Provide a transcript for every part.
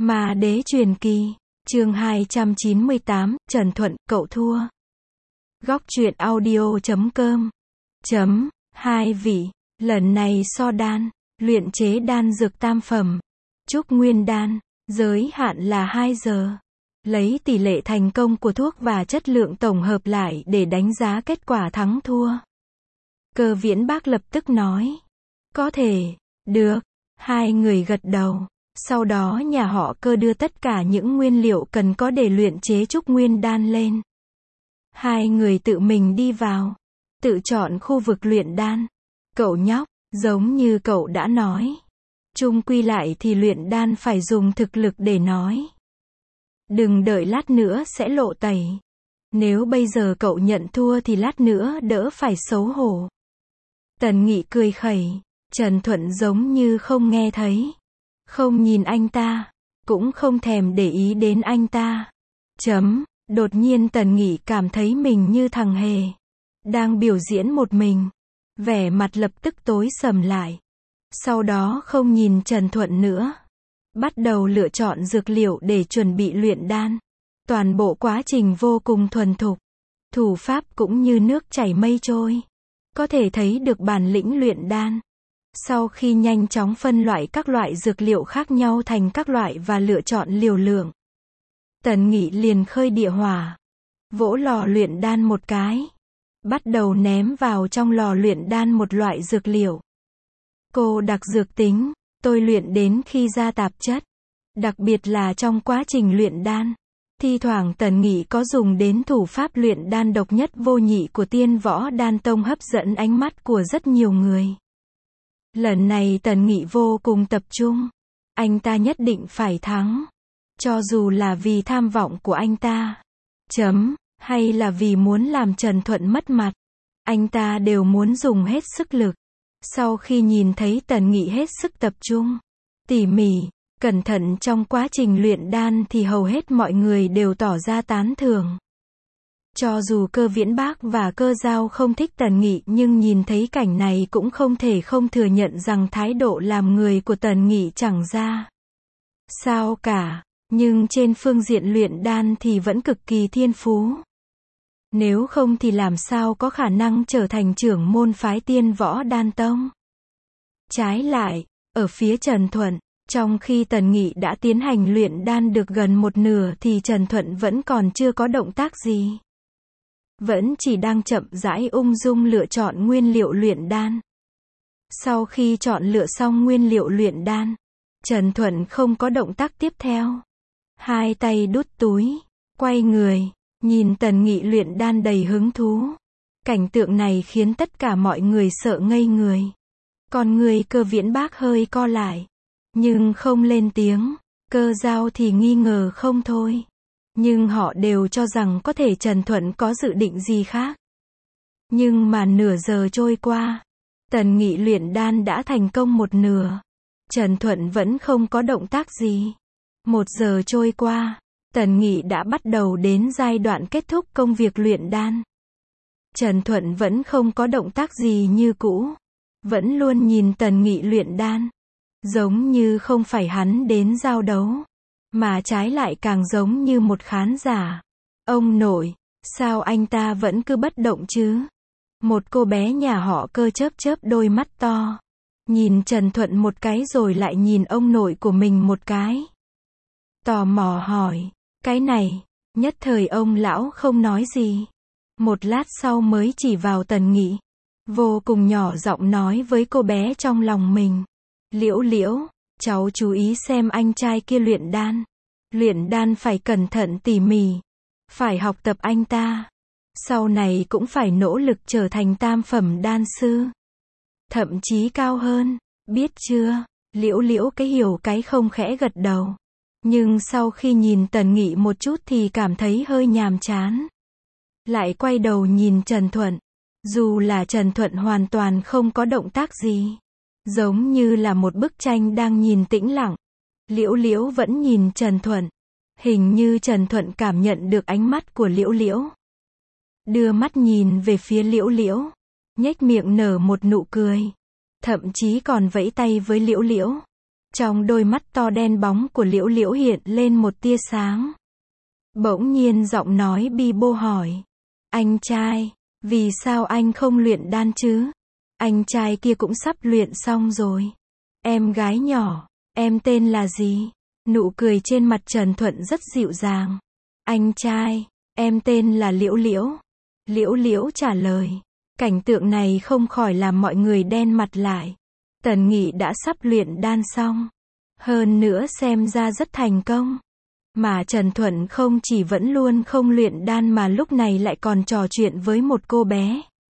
Ma Đế Truyền Kỳ, chương 298, Trần Thuận, cậu thua. Góc truyện audio.com. Hai vị, lần này so đan, luyện chế đan dược tam phẩm, trúc nguyên đan, giới hạn là 2 giờ. Lấy tỷ lệ thành công của thuốc và chất lượng tổng hợp lại để đánh giá kết quả thắng thua. Cơ Viễn Bác lập tức nói. Có thể, được. Hai người gật đầu. Sau đó nhà họ Cơ đưa tất cả những nguyên liệu cần có để luyện chế trúc nguyên đan lên. Hai người tự mình đi vào, tự chọn khu vực luyện đan. Cậu nhóc, giống như cậu đã nói, chung quy lại thì luyện đan phải dùng thực lực để nói. Đừng đợi lát nữa sẽ lộ tẩy. Nếu bây giờ cậu nhận thua thì lát nữa đỡ phải xấu hổ. Tần Nghị cười khẩy, Trần Thuận giống như không nghe thấy. Không nhìn anh ta, cũng không thèm để ý đến anh ta. Đột nhiên Tần Nghị cảm thấy mình như thằng hề, đang biểu diễn một mình. Vẻ mặt lập tức tối sầm lại. Sau đó không nhìn Trần Thuận nữa. Bắt đầu lựa chọn dược liệu để chuẩn bị luyện đan. Toàn bộ quá trình vô cùng thuần thục. Thủ pháp cũng như nước chảy mây trôi. Có thể thấy được bản lĩnh luyện đan. Sau khi nhanh chóng phân loại các loại dược liệu khác nhau thành các loại và lựa chọn liều lượng, Tần Nghị liền khơi địa hỏa, vỗ lò luyện đan một cái, bắt đầu ném vào trong lò luyện đan một loại dược liệu. Cô đặc dược tính, tôi luyện đến khi ra tạp chất, đặc biệt là trong quá trình luyện đan. Thi thoảng Tần Nghị có dùng đến thủ pháp luyện đan độc nhất vô nhị của Tiên Võ Đan Tông hấp dẫn ánh mắt của rất nhiều người. Lần này Tần Nghị vô cùng tập trung. Anh ta nhất định phải thắng. Cho dù là vì tham vọng của anh ta. Hay là vì muốn làm Trần Thuận mất mặt. Anh ta đều muốn dùng hết sức lực. Sau khi nhìn thấy Tần Nghị hết sức tập trung, tỉ mỉ, cẩn thận trong quá trình luyện đan thì hầu hết mọi người đều tỏ ra tán thưởng. Cho dù Cơ Viễn Bác và Cơ Giao không thích Tần Nghị nhưng nhìn thấy cảnh này cũng không thể không thừa nhận rằng thái độ làm người của Tần Nghị chẳng ra sao cả, nhưng trên phương diện luyện đan thì vẫn cực kỳ thiên phú. Nếu không thì làm sao có khả năng trở thành trưởng môn phái Tiên Võ Đan Tông. Trái lại, ở phía Trần Thuận, trong khi Tần Nghị đã tiến hành luyện đan được gần một nửa thì Trần Thuận vẫn còn chưa có động tác gì. Vẫn chỉ đang chậm rãi ung dung lựa chọn nguyên liệu luyện đan. Sau khi chọn lựa xong nguyên liệu luyện đan, Trần Thuận không có động tác tiếp theo. Hai tay đút túi, quay người, nhìn Tần Nghị luyện đan đầy hứng thú. Cảnh tượng này khiến tất cả mọi người sợ ngây người. Còn người Cơ Viễn Bác hơi co lại, nhưng không lên tiếng. Cơ Giao thì nghi ngờ không thôi. Nhưng họ đều cho rằng có thể Trần Thuận có dự định gì khác. Nhưng mà nửa giờ trôi qua, Tần Nghị luyện đan đã thành công một nửa. Trần Thuận vẫn không có động tác gì. 1 giờ trôi qua, Tần Nghị đã bắt đầu đến giai đoạn kết thúc công việc luyện đan. Trần Thuận vẫn không có động tác gì như cũ. Vẫn luôn nhìn Tần Nghị luyện đan. Giống như không phải hắn đến giao đấu, mà trái lại càng giống như một khán giả. Ông nội, sao anh ta vẫn cứ bất động chứ? Một cô bé nhà họ Cơ chớp chớp đôi mắt to. Nhìn Trần Thuận một cái rồi lại nhìn ông nội của mình một cái. Tò mò hỏi, cái này, nhất thời ông lão không nói gì. Một lát sau mới chỉ vào Tần Nghị. Vô cùng nhỏ giọng nói với cô bé trong lòng mình. Liễu Liễu, cháu chú ý xem anh trai kia luyện đan. Luyện đan phải cẩn thận tỉ mỉ. Phải học tập anh ta. Sau này cũng phải nỗ lực trở thành tam phẩm đan sư. Thậm chí cao hơn, biết chưa? Liễu Liễu cái hiểu cái không khẽ gật đầu. Nhưng sau khi nhìn Tần Nghị một chút thì cảm thấy hơi nhàm chán. Lại quay đầu nhìn Trần Thuận. Dù là Trần Thuận hoàn toàn không có động tác gì. Giống như là một bức tranh đang nhìn tĩnh lặng. Liễu Liễu vẫn nhìn Trần Thuận. Hình như Trần Thuận cảm nhận được ánh mắt của Liễu Liễu. Đưa mắt nhìn về phía Liễu Liễu. Nhếch miệng nở một nụ cười. Thậm chí còn vẫy tay với Liễu Liễu. Trong đôi mắt to đen bóng của Liễu Liễu hiện lên một tia sáng. Bỗng nhiên giọng nói bi bô hỏi. Anh trai, vì sao anh không luyện đan chứ? Anh trai kia cũng sắp luyện xong rồi. Em gái nhỏ, em tên là gì? Nụ cười trên mặt Trần Thuận rất dịu dàng. Anh trai, em tên là Liễu Liễu. Liễu Liễu trả lời. Cảnh tượng này không khỏi làm mọi người đen mặt lại. Tần Nghị đã sắp luyện đan xong. Hơn nữa xem ra rất thành công. Mà Trần Thuận không chỉ vẫn luôn không luyện đan mà lúc này lại còn trò chuyện với một cô bé.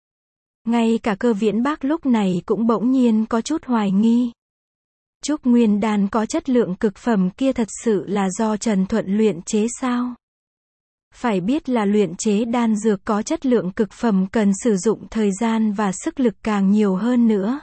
Ngay cả Cơ Viễn Bác lúc này cũng bỗng nhiên có chút hoài nghi. Trúc Nguyên đan có chất lượng cực phẩm kia thật sự là do Trần Thuận luyện chế sao? Phải biết là luyện chế đan dược có chất lượng cực phẩm cần sử dụng thời gian và sức lực càng nhiều hơn nữa.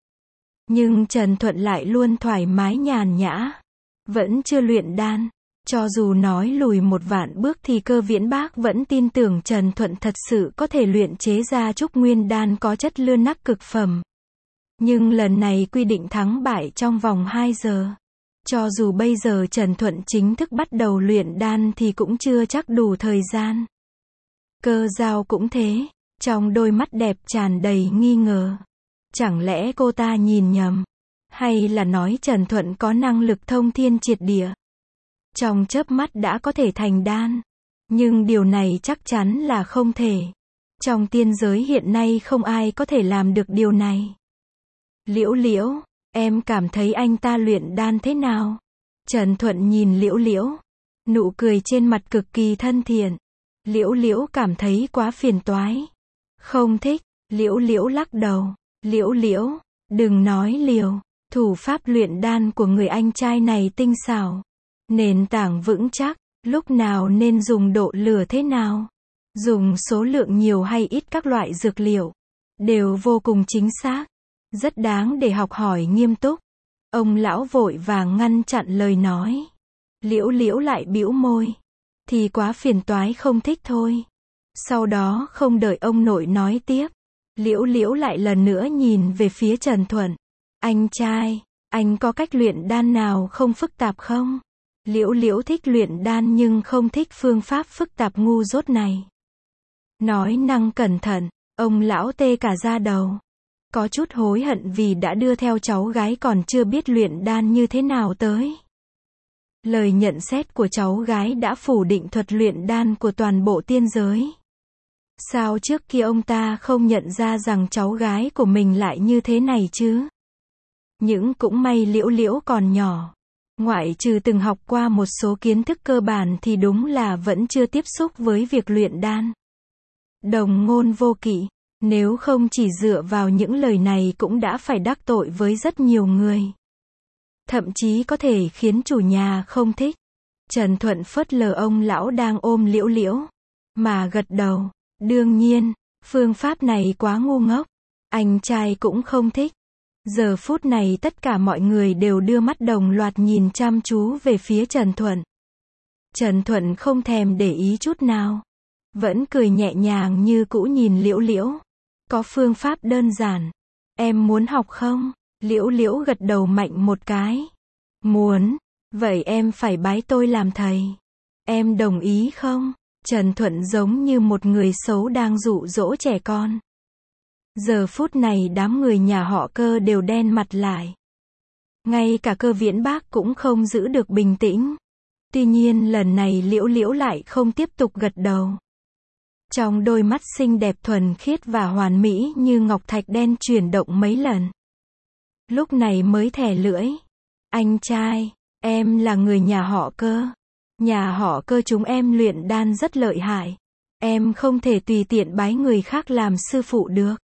Nhưng Trần Thuận lại luôn thoải mái nhàn nhã. Vẫn chưa luyện đan. Cho dù nói lùi một vạn bước thì Cơ Viễn Bác vẫn tin tưởng Trần Thuận thật sự có thể luyện chế ra Trúc Nguyên đan có chất lươn nắc cực phẩm. Nhưng lần này quy định thắng bại trong vòng 2 giờ. Cho dù bây giờ Trần Thuận chính thức bắt đầu luyện đan thì cũng chưa chắc đủ thời gian. Cơ Giao cũng thế, trong đôi mắt đẹp tràn đầy nghi ngờ. Chẳng lẽ cô ta nhìn nhầm? Hay là nói Trần Thuận có năng lực thông thiên triệt địa? Trong chớp mắt đã có thể thành đan. Nhưng điều này chắc chắn là không thể. Trong tiên giới hiện nay không ai có thể làm được điều này. Liễu Liễu, em cảm thấy anh ta luyện đan thế nào? Trần Thuận nhìn Liễu Liễu. Nụ cười trên mặt cực kỳ thân thiện. Liễu Liễu cảm thấy quá phiền toái. Không thích. Liễu Liễu lắc đầu. Liễu Liễu, đừng nói liều. Thủ pháp luyện đan của người anh trai này tinh xảo. Nền tảng vững chắc. Lúc nào nên dùng độ lửa thế nào? Dùng số lượng nhiều hay ít các loại dược liệu. Đều vô cùng chính xác. Rất đáng để học hỏi nghiêm túc. Ông lão vội vàng ngăn chặn lời nói. Liễu Liễu lại bĩu môi. Thì quá phiền toái không thích thôi. Sau đó không đợi ông nội nói tiếp. Liễu Liễu lại lần nữa nhìn về phía Trần Thuận. Anh trai, anh có cách luyện đan nào không phức tạp không? Liễu Liễu thích luyện đan nhưng không thích phương pháp phức tạp ngu dốt này. Nói năng cẩn thận, ông lão tê cả da đầu. Có chút hối hận vì đã đưa theo cháu gái còn chưa biết luyện đan như thế nào tới. Lời nhận xét của cháu gái đã phủ định thuật luyện đan của toàn bộ tiên giới. Sao trước kia ông ta không nhận ra rằng cháu gái của mình lại như thế này chứ? Nhưng cũng may Liễu Liễu còn nhỏ. Ngoại trừ từng học qua một số kiến thức cơ bản thì đúng là vẫn chưa tiếp xúc với việc luyện đan. Đồng ngôn vô kỵ. Nếu không chỉ dựa vào những lời này cũng đã phải đắc tội với rất nhiều người. Thậm chí có thể khiến chủ nhà không thích. Trần Thuận phớt lờ ông lão đang ôm Liễu Liễu. Mà gật đầu. Đương nhiên, phương pháp này quá ngu ngốc. Anh trai cũng không thích. Giờ phút này tất cả mọi người đều đưa mắt đồng loạt nhìn chăm chú về phía Trần Thuận. Trần Thuận không thèm để ý chút nào. Vẫn cười nhẹ nhàng như cũ nhìn Liễu Liễu. Có phương pháp đơn giản. Em muốn học không? Liễu Liễu gật đầu mạnh một cái. Muốn. Vậy em phải bái tôi làm thầy. Em đồng ý không? Trần Thuận giống như một người xấu đang dụ dỗ trẻ con. Giờ phút này đám người nhà họ Cơ đều đen mặt lại. Ngay cả Cơ Viễn Bác cũng không giữ được bình tĩnh. Tuy nhiên lần này Liễu Liễu lại không tiếp tục gật đầu. Trong đôi mắt xinh đẹp thuần khiết và hoàn mỹ như ngọc thạch đen chuyển động mấy lần. Lúc này mới thè lưỡi. Anh trai, em là người nhà họ Cơ. Nhà họ Cơ chúng em luyện đan rất lợi hại. Em không thể tùy tiện bái người khác làm sư phụ được.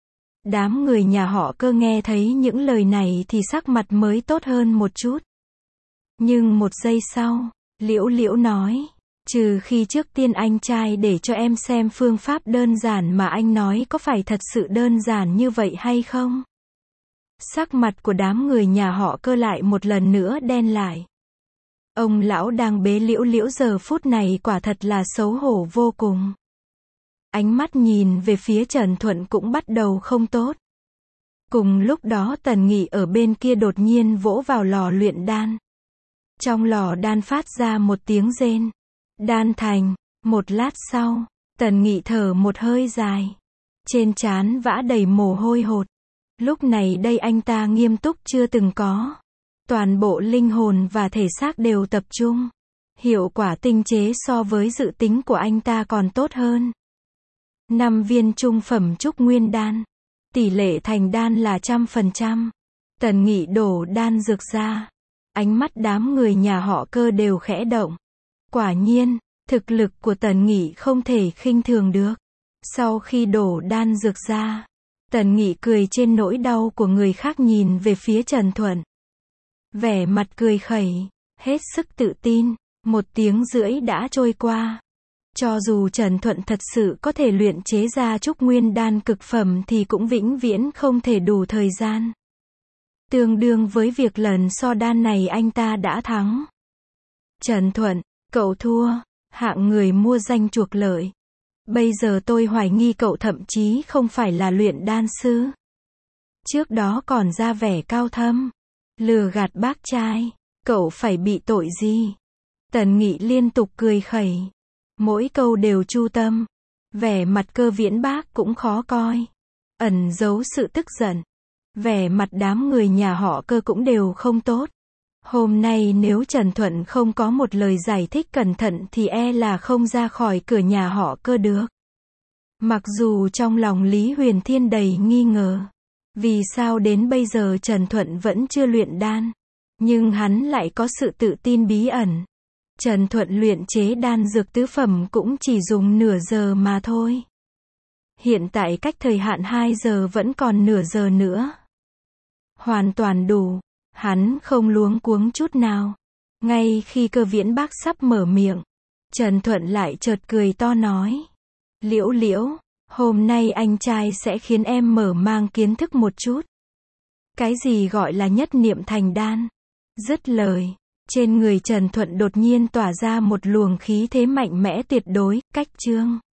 Đám người nhà họ Cơ nghe thấy những lời này thì sắc mặt mới tốt hơn một chút. Nhưng một giây sau, Liễu Liễu nói. Trừ khi trước tiên anh trai để cho em xem phương pháp đơn giản mà anh nói có phải thật sự đơn giản như vậy hay không? Sắc mặt của đám người nhà họ Cơ lại một lần nữa đen lại. Ông lão đang bế Liễu Liễu giờ phút này quả thật là xấu hổ vô cùng. Ánh mắt nhìn về phía Trần Thuận cũng bắt đầu không tốt. Cùng lúc đó Tần Nghị ở bên kia đột nhiên vỗ vào lò luyện đan. Trong lò đan phát ra một tiếng rên. Đan thành. Một lát sau, Tần Nghị thở một hơi dài. Trên trán vã đầy mồ hôi hột. Lúc này đây anh ta nghiêm túc chưa từng có. Toàn bộ linh hồn và thể xác đều tập trung. Hiệu quả tinh chế so với dự tính của anh ta còn tốt hơn. 5 viên trung phẩm trúc nguyên đan. Tỷ lệ thành đan là 100%. Tần Nghị đổ đan dược ra. Ánh mắt đám người nhà họ Cơ đều khẽ động. Quả nhiên, thực lực của Tần Nghị không thể khinh thường được. Sau khi đổ đan dược ra, Tần Nghị cười trên nỗi đau của người khác nhìn về phía Trần Thuận. Vẻ mặt cười khẩy, hết sức tự tin. 1 tiếng rưỡi đã trôi qua. Cho dù Trần Thuận thật sự có thể luyện chế ra trúc nguyên đan cực phẩm thì cũng vĩnh viễn không thể đủ thời gian. Tương đương với việc lần so đan này anh ta đã thắng. Trần Thuận, cậu thua, hạng người mua danh chuộc lợi. Bây giờ tôi hoài nghi cậu thậm chí không phải là luyện đan sư. Trước đó còn ra vẻ cao thâm, lừa gạt bác trai, cậu phải bị tội gì? Tần Nghị liên tục cười khẩy. Mỗi câu đều chu tâm. Vẻ mặt Cơ Viễn Bác cũng khó coi. Ẩn giấu sự tức giận. Vẻ mặt đám người nhà họ Cơ cũng đều không tốt. Hôm nay nếu Trần Thuận không có một lời giải thích cẩn thận thì e là không ra khỏi cửa nhà họ Cơ được. Mặc dù trong lòng Lý Huyền Thiên đầy nghi ngờ. Vì sao đến bây giờ Trần Thuận vẫn chưa luyện đan. Nhưng hắn lại có sự tự tin bí ẩn. Trần Thuận luyện chế đan dược tứ phẩm cũng chỉ dùng nửa giờ mà thôi. Hiện tại cách thời hạn 2 giờ vẫn còn nửa giờ nữa. Hoàn toàn đủ. Hắn không luống cuống chút nào. Ngay khi Cơ Viễn Bác sắp mở miệng, Trần Thuận lại chợt cười to nói. Liễu Liễu, hôm nay anh trai sẽ khiến em mở mang kiến thức một chút. Cái gì gọi là nhất niệm thành đan? Dứt lời, trên người Trần Thuận đột nhiên tỏa ra một luồng khí thế mạnh mẽ tuyệt đối, cách chương.